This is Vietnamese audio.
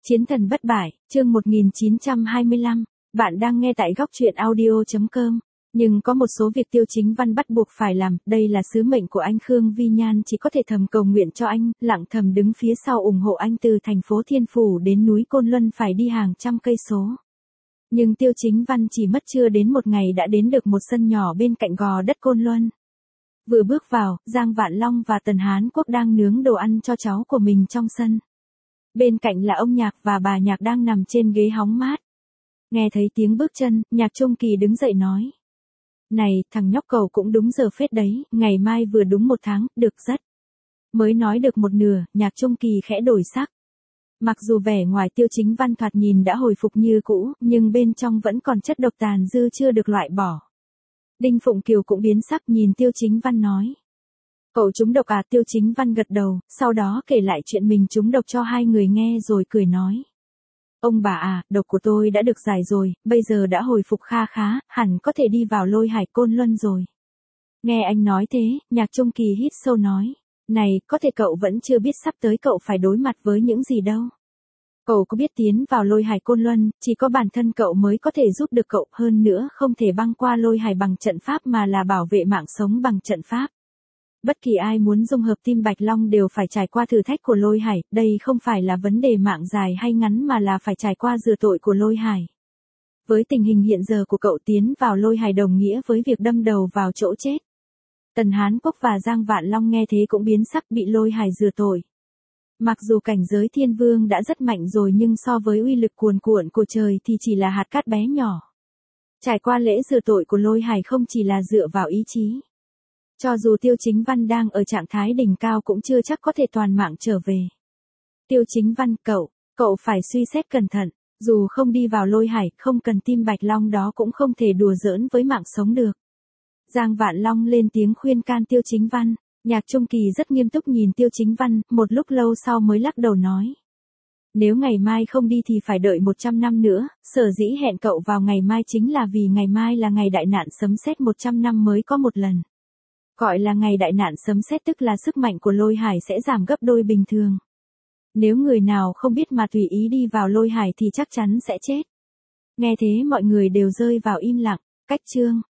Chiến thần bất bại, chương 1925, bạn đang nghe tại góc truyện audio.com. Nhưng có một số việc Tiêu Chính Văn bắt buộc phải làm, đây là sứ mệnh của anh. Khương Vi Nhan chỉ có thể thầm cầu nguyện cho anh, lặng thầm đứng phía sau ủng hộ anh từ thành phố Thiên Phủ đến núi Côn Luân phải đi hàng trăm cây số. Nhưng Tiêu Chính Văn chỉ mất chưa đến một ngày đã đến được một sân nhỏ bên cạnh gò đất Côn Luân. Vừa bước vào, Giang Vạn Long và Tần Hán Quốc đang nướng đồ ăn cho cháu của mình trong sân. Bên cạnh là ông Nhạc và bà Nhạc đang nằm trên ghế hóng mát. Nghe thấy tiếng bước chân, Nhạc Trung Kỳ đứng dậy nói. Này, thằng nhóc cậu cũng đúng giờ phết đấy, ngày mai vừa đúng 1 tháng, được rất. Mới nói được một nửa, Nhạc Trung Kỳ khẽ đổi sắc. Mặc dù vẻ ngoài Tiêu Chính Văn thoạt nhìn đã hồi phục như cũ, nhưng bên trong vẫn còn chất độc tàn dư chưa được loại bỏ. Đinh Phụng Kiều cũng biến sắc nhìn Tiêu Chính Văn nói. Cậu trúng độc à? Tiêu Chính Văn gật đầu, sau đó kể lại chuyện mình trúng độc cho hai người nghe rồi cười nói. Ông bà à, độc của tôi đã được giải rồi, bây giờ đã hồi phục kha khá, hẳn có thể đi vào Lôi Hải Côn Luân rồi. Nghe anh nói thế, Nhạc Trung Kỳ hít sâu nói. Này, có thể cậu vẫn chưa biết sắp tới cậu phải đối mặt với những gì đâu. Cậu có biết tiến vào Lôi Hải Côn Luân, chỉ có bản thân cậu mới có thể giúp được cậu, hơn nữa không thể băng qua Lôi Hải bằng trận pháp mà là bảo vệ mạng sống bằng trận pháp. Bất kỳ ai muốn dung hợp Tim Bạch Long đều phải trải qua thử thách của Lôi Hải, đây không phải là vấn đề mạng dài hay ngắn mà là phải trải qua rửa tội của Lôi Hải. Với tình hình hiện giờ của cậu, tiến vào Lôi Hải đồng nghĩa với việc đâm đầu vào chỗ chết. Tần Hán Quốc và Giang Vạn Long nghe thế cũng biến sắc, bị Lôi Hải rửa tội. Mặc dù cảnh giới Thiên Vương đã rất mạnh rồi nhưng so với uy lực cuồn cuộn của trời thì chỉ là hạt cát bé nhỏ. Trải qua lễ rửa tội của Lôi Hải không chỉ là dựa vào ý chí. Cho dù Tiêu Chính Văn đang ở trạng thái đỉnh cao cũng chưa chắc có thể toàn mạng trở về. Tiêu Chính Văn, cậu phải suy xét cẩn thận, dù không đi vào Lôi Hải, không cần Tim Bạch Long đó cũng không thể đùa giỡn với mạng sống được. Giang Vạn Long lên tiếng khuyên can Tiêu Chính Văn. Nhạc Trung Kỳ rất nghiêm túc nhìn Tiêu Chính Văn, một lúc lâu sau mới lắc đầu nói. Nếu ngày mai không đi thì phải đợi 100 năm nữa, sở dĩ hẹn cậu vào ngày mai chính là vì ngày mai là ngày đại nạn sấm sét 100 năm mới có một lần. Gọi là ngày đại nạn sấm sét tức là sức mạnh của Lôi Hải sẽ giảm gấp đôi bình thường. Nếu người nào không biết mà tùy ý đi vào Lôi Hải thì chắc chắn sẽ chết. Nghe thế mọi người đều rơi vào im lặng. Cách chương